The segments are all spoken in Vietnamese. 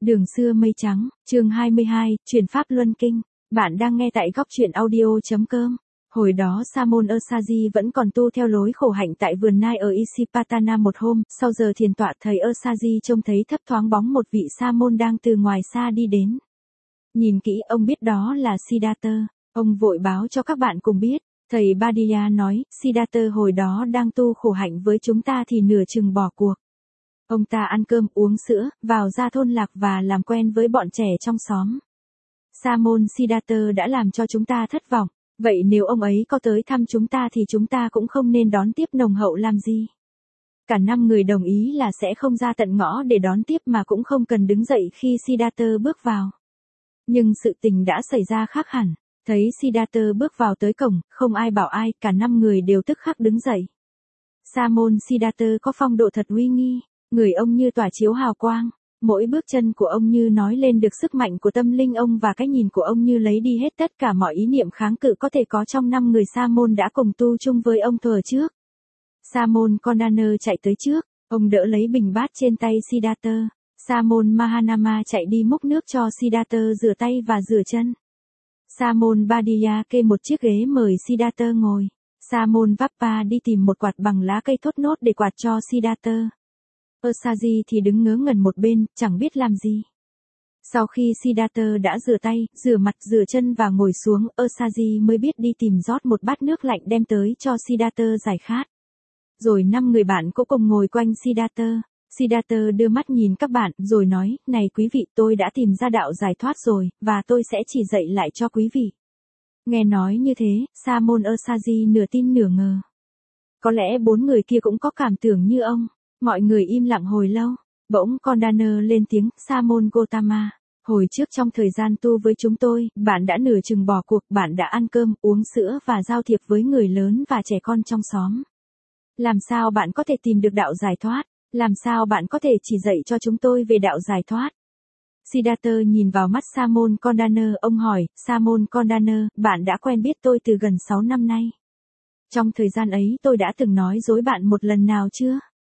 Đường xưa mây trắng, chương 22, Truyền pháp luân kinh. Bạn đang nghe tại góc truyện audio.com. Hồi đó Sa môn Asaji vẫn còn tu theo lối khổ hạnh tại vườn nai ở Isipatana một hôm, sau giờ thiền tọa thầy Asaji trông thấy thấp thoáng bóng một vị sa môn đang từ ngoài xa đi đến. Nhìn kỹ ông biết đó là Siddhartha, ông vội báo cho các bạn cùng biết. Thầy Badia nói, Siddhartha hồi đó đang tu khổ hạnh với chúng ta thì nửa chừng bỏ cuộc. Ông ta ăn cơm uống sữa, vào ra thôn lạc và làm quen với bọn trẻ trong xóm. Sa môn Siddhartha đã làm cho chúng ta thất vọng, vậy nếu ông ấy có tới thăm chúng ta thì chúng ta cũng không nên đón tiếp nồng hậu làm gì. Cả 5 người đồng ý là sẽ không ra tận ngõ để đón tiếp mà cũng không cần đứng dậy khi Siddhartha bước vào. Nhưng sự tình đã xảy ra khác hẳn, thấy Siddhartha bước vào tới cổng, không ai bảo ai, cả 5 người đều tức khắc đứng dậy. Sa môn Siddhartha có phong độ thật uy nghi. Người ông như tỏa chiếu hào quang, mỗi bước chân của ông như nói lên được sức mạnh của tâm linh ông và cái nhìn của ông như lấy đi hết tất cả mọi ý niệm kháng cự có thể có trong 5 người sa môn đã cùng tu chung với ông thuở trước. Sa môn Kondana chạy tới trước, ông đỡ lấy bình bát trên tay Siddhartha. Sa môn Mahanama chạy đi múc nước cho Siddhartha rửa tay và rửa chân. Sa môn Badia kê một chiếc ghế mời Siddhartha ngồi. Sa môn Vappa đi tìm một quạt bằng lá cây thốt nốt để quạt cho Siddhartha. Asaji thì đứng ngớ ngẩn một bên, chẳng biết làm gì. Sau khi Siddhartha đã rửa tay, rửa mặt, rửa chân và ngồi xuống, Asaji mới biết đi tìm rót một bát nước lạnh đem tới cho Siddhartha giải khát. Rồi 5 người bạn cũng cùng ngồi quanh Siddhartha. Siddhartha đưa mắt nhìn các bạn, rồi nói, này quý vị, tôi đã tìm ra đạo giải thoát rồi, và tôi sẽ chỉ dạy lại cho quý vị. Nghe nói như thế, Sa môn Asaji nửa tin nửa ngờ. Có lẽ 4 người kia cũng có cảm tưởng như ông. Mọi người im lặng hồi lâu, bỗng Kondana lên tiếng, Sa môn Gotama, hồi trước trong thời gian tu với chúng tôi, bạn đã nửa chừng bỏ cuộc, bạn đã ăn cơm, uống sữa và giao thiệp với người lớn và trẻ con trong xóm. Làm sao bạn có thể tìm được đạo giải thoát? Làm sao bạn có thể chỉ dạy cho chúng tôi về đạo giải thoát? Siddhartha nhìn vào mắt Sa môn Kondana, ông hỏi, Sa môn Kondana, bạn đã quen biết tôi từ gần 6 năm nay. Trong thời gian ấy tôi đã từng nói dối bạn một lần nào chưa?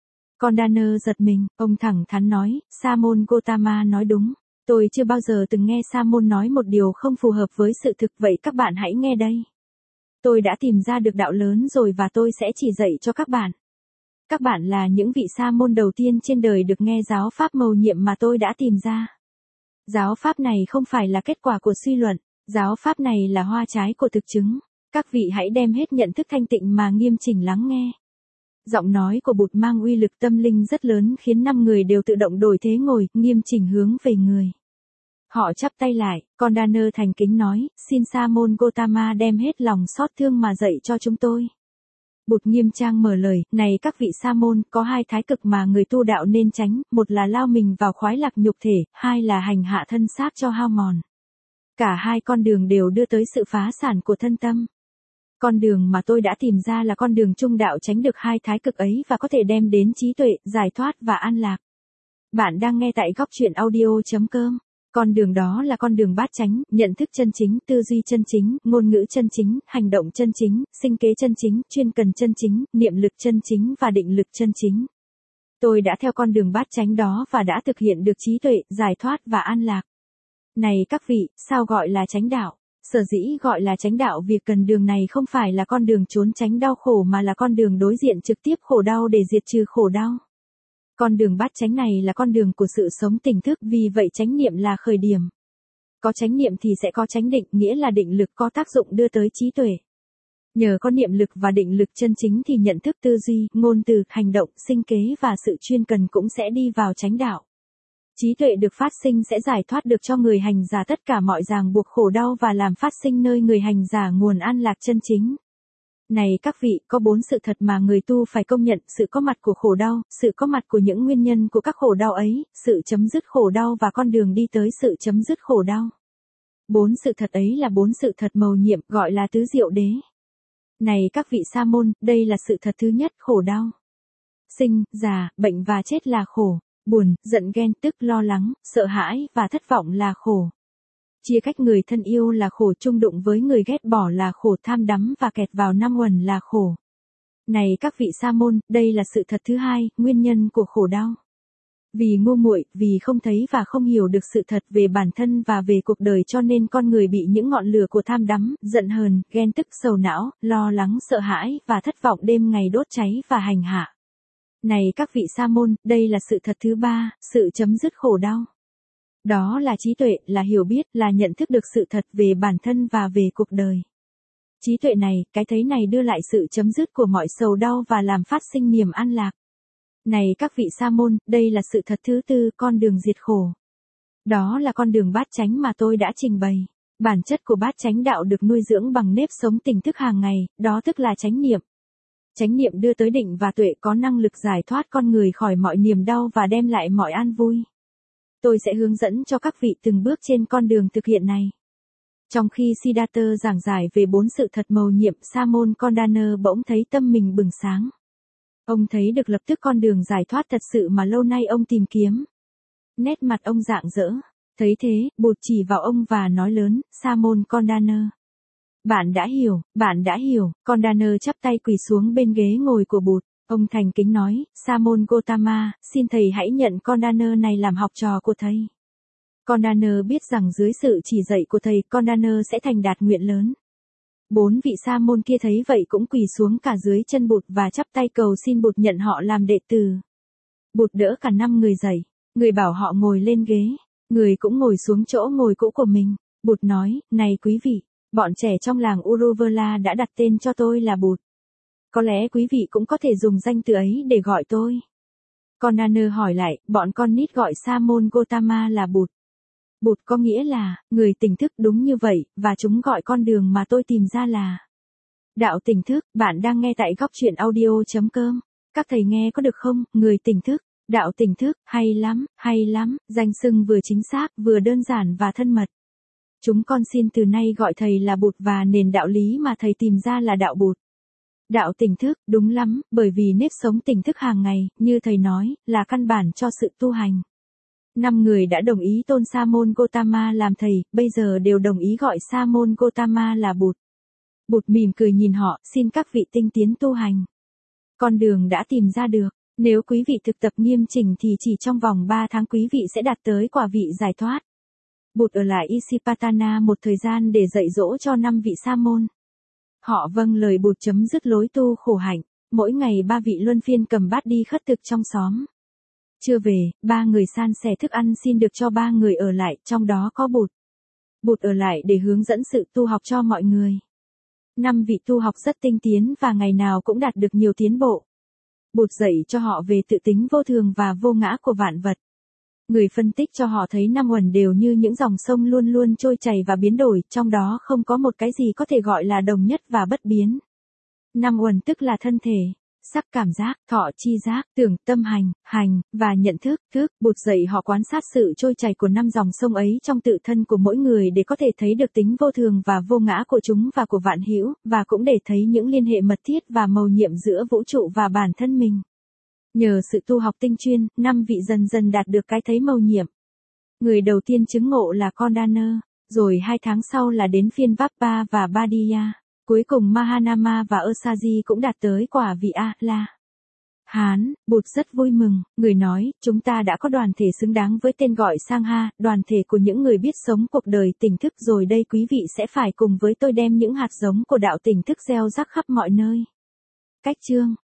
Kondana giật mình, ông thẳng thắn nói, Sa môn Gotama nói đúng. Tôi chưa bao giờ từng nghe Sa môn nói một điều không phù hợp với sự thực, vậy các bạn hãy nghe đây. Tôi đã tìm ra được đạo lớn rồi và tôi sẽ chỉ dạy cho các bạn. Các bạn là những vị Sa môn đầu tiên trên đời được nghe giáo pháp mầu nhiệm mà tôi đã tìm ra. Giáo pháp này không phải là kết quả của suy luận, giáo pháp này là hoa trái của thực chứng. Các vị hãy đem hết nhận thức thanh tịnh mà nghiêm chỉnh lắng nghe. Giọng nói của Bụt mang uy lực tâm linh rất lớn khiến 5 người đều tự động đổi thế ngồi, nghiêm chỉnh hướng về người. Họ chắp tay lại, Kondana thành kính nói, xin Sa môn Gotama đem hết lòng xót thương mà dạy cho chúng tôi. Bụt nghiêm trang mở lời, này các vị Sa môn, có 2 thái cực mà người tu đạo nên tránh, một là lao mình vào khoái lạc nhục thể, 2 là hành hạ thân xác cho hao mòn. Cả 2 con đường đều đưa tới sự phá sản của thân tâm. Con đường mà tôi đã tìm ra là con đường trung đạo tránh được 2 thái cực ấy và có thể đem đến trí tuệ, giải thoát và an lạc. Bạn đang nghe tại góc truyện audio.com. Con đường đó là con đường bát chánh, nhận thức chân chính, tư duy chân chính, ngôn ngữ chân chính, hành động chân chính, sinh kế chân chính, chuyên cần chân chính, niệm lực chân chính và định lực chân chính. Tôi đã theo con đường bát chánh đó và đã thực hiện được trí tuệ, giải thoát và an lạc. Này các vị, sao gọi là chánh đạo? Sở dĩ gọi là chánh đạo vì cần đường này không phải là con đường trốn tránh đau khổ mà là con đường đối diện trực tiếp khổ đau để diệt trừ khổ đau. Con đường bát chánh này là con đường của sự sống tỉnh thức, vì vậy chánh niệm là khởi điểm. Có chánh niệm thì sẽ có chánh định, nghĩa là định lực có tác dụng đưa tới trí tuệ. Nhờ có niệm lực và định lực chân chính thì nhận thức, tư duy, ngôn từ, hành động, sinh kế và sự chuyên cần cũng sẽ đi vào chánh đạo. Trí tuệ được phát sinh sẽ giải thoát được cho người hành giả tất cả mọi ràng buộc khổ đau và làm phát sinh nơi người hành giả nguồn an lạc chân chính. Này các vị, có 4 sự thật mà người tu phải công nhận, sự có mặt của khổ đau, sự có mặt của những nguyên nhân của các khổ đau ấy, sự chấm dứt khổ đau và con đường đi tới sự chấm dứt khổ đau. 4 sự thật ấy là 4 sự thật mầu nhiệm, gọi là tứ diệu đế. Này các vị Sa môn, đây là sự thật thứ nhất, khổ đau. Sinh, già, bệnh và chết là khổ. Buồn, giận ghen, tức, lo lắng, sợ hãi và thất vọng là khổ. Chia cách người thân yêu là khổ, chung đụng với người ghét bỏ là khổ, tham đắm và kẹt vào năm uẩn là khổ. Này các vị Sa môn, đây là sự thật thứ hai, nguyên nhân của khổ đau. Vì ngu muội, vì không thấy và không hiểu được sự thật về bản thân và về cuộc đời cho nên con người bị những ngọn lửa của tham đắm, giận hờn, ghen tức, sầu não, lo lắng, sợ hãi và thất vọng đêm ngày đốt cháy và hành hạ. Này các vị sa môn, đây là sự thật thứ ba, sự chấm dứt khổ đau. Đó là trí tuệ, là hiểu biết, là nhận thức được sự thật về bản thân và về cuộc đời. Trí tuệ này, cái thấy này đưa lại sự chấm dứt của mọi sầu đau và làm phát sinh niềm an lạc. Này các vị sa môn, đây là sự thật thứ tư, con đường diệt khổ. Đó là con đường bát chánh mà tôi đã trình bày. Bản chất của bát chánh đạo được nuôi dưỡng bằng nếp sống tỉnh thức hàng ngày, đó tức là chánh niệm. Chánh niệm đưa tới định và tuệ có năng lực giải thoát con người khỏi mọi niềm đau và đem lại mọi an vui. Tôi sẽ hướng dẫn cho các vị từng bước trên con đường thực hiện này. Trong khi Siddhartha giảng giải về 4 sự thật mầu nhiệm, Sa môn Kondana bỗng thấy tâm mình bừng sáng. Ông thấy được lập tức con đường giải thoát thật sự mà lâu nay ông tìm kiếm. Nét mặt ông rạng rỡ. Thấy thế, Bụt chỉ vào ông và nói lớn, Sa môn Kondana. Bạn đã hiểu, Kondana chắp tay quỳ xuống bên ghế ngồi của Bụt. Ông thành kính nói, Sa môn Gotama, xin thầy hãy nhận Kondana này làm học trò của thầy. Kondana biết rằng dưới sự chỉ dạy của thầy, Kondana sẽ thành đạt nguyện lớn. 4 vị sa môn kia thấy vậy cũng quỳ xuống cả dưới chân Bụt và chắp tay cầu xin Bụt nhận họ làm đệ tử. Bụt đỡ cả 5 người dậy, người bảo họ ngồi lên ghế, người cũng ngồi xuống chỗ ngồi cũ của mình. Bụt nói, này quý vị, bọn trẻ trong làng Uruvela đã đặt tên cho tôi là Bụt. Có lẽ quý vị cũng có thể dùng danh từ ấy để gọi tôi. Kondana hỏi lại, bọn con nít gọi Sa môn Gotama là Bụt. Bụt có nghĩa là, người tỉnh thức, đúng như vậy, và chúng gọi con đường mà tôi tìm ra là đạo tỉnh thức. Bạn đang nghe tại góc truyện audio.com. Các thầy nghe có được không? Người tỉnh thức, đạo tỉnh thức, hay lắm, danh xưng vừa chính xác, vừa đơn giản và thân mật. Chúng con xin từ nay gọi thầy là Bụt và nền đạo lý mà thầy tìm ra là đạo Bụt. Đạo tỉnh thức, đúng lắm, bởi vì nếp sống tỉnh thức hàng ngày, như thầy nói, là căn bản cho sự tu hành. 5 người đã đồng ý tôn Sa môn Gotama làm thầy, bây giờ đều đồng ý gọi Sa môn Gotama là Bụt. Bụt mỉm cười nhìn họ, xin các vị tinh tiến tu hành. Con đường đã tìm ra được, nếu quý vị thực tập nghiêm chỉnh thì chỉ trong vòng 3 tháng quý vị sẽ đạt tới quả vị giải thoát. Bụt ở lại Isipatana một thời gian để dạy dỗ cho 5 vị sa môn. Họ vâng lời Bụt chấm dứt lối tu khổ hạnh, mỗi ngày 3 vị luân phiên cầm bát đi khất thực trong xóm. Chưa về, 3 người san sẻ thức ăn xin được cho 3 người ở lại, trong đó có Bụt. Bụt ở lại để hướng dẫn sự tu học cho mọi người. 5 vị tu học rất tinh tiến và ngày nào cũng đạt được nhiều tiến bộ. Bụt dạy cho họ về tự tính vô thường và vô ngã của vạn vật. Người phân tích cho họ thấy 5 uẩn đều như những dòng sông luôn luôn trôi chảy và biến đổi, trong đó không có một cái gì có thể gọi là đồng nhất và bất biến. 5 uẩn tức là thân thể, sắc cảm giác, thọ chi giác, tưởng, tâm hành, và nhận thức. Bụt dạy họ quan sát sự trôi chảy của 5 dòng sông ấy trong tự thân của mỗi người để có thể thấy được tính vô thường và vô ngã của chúng và của vạn hữu, và cũng để thấy những liên hệ mật thiết và mầu nhiệm giữa vũ trụ và bản thân mình. Nhờ sự tu học tinh chuyên, 5 vị dần dần đạt được cái thấy mầu nhiệm. Người đầu tiên chứng ngộ là Kondana, rồi 2 tháng sau là đến phiên Vappa và Badiya. Cuối cùng Mahanama và Asaji cũng đạt tới quả vị A-la-hán. Bụt rất vui mừng, người nói, chúng ta đã có đoàn thể xứng đáng với tên gọi Sangha, đoàn thể của những người biết sống cuộc đời tỉnh thức, rồi đây quý vị sẽ phải cùng với tôi đem những hạt giống của đạo tỉnh thức gieo rắc khắp mọi nơi. Cách chương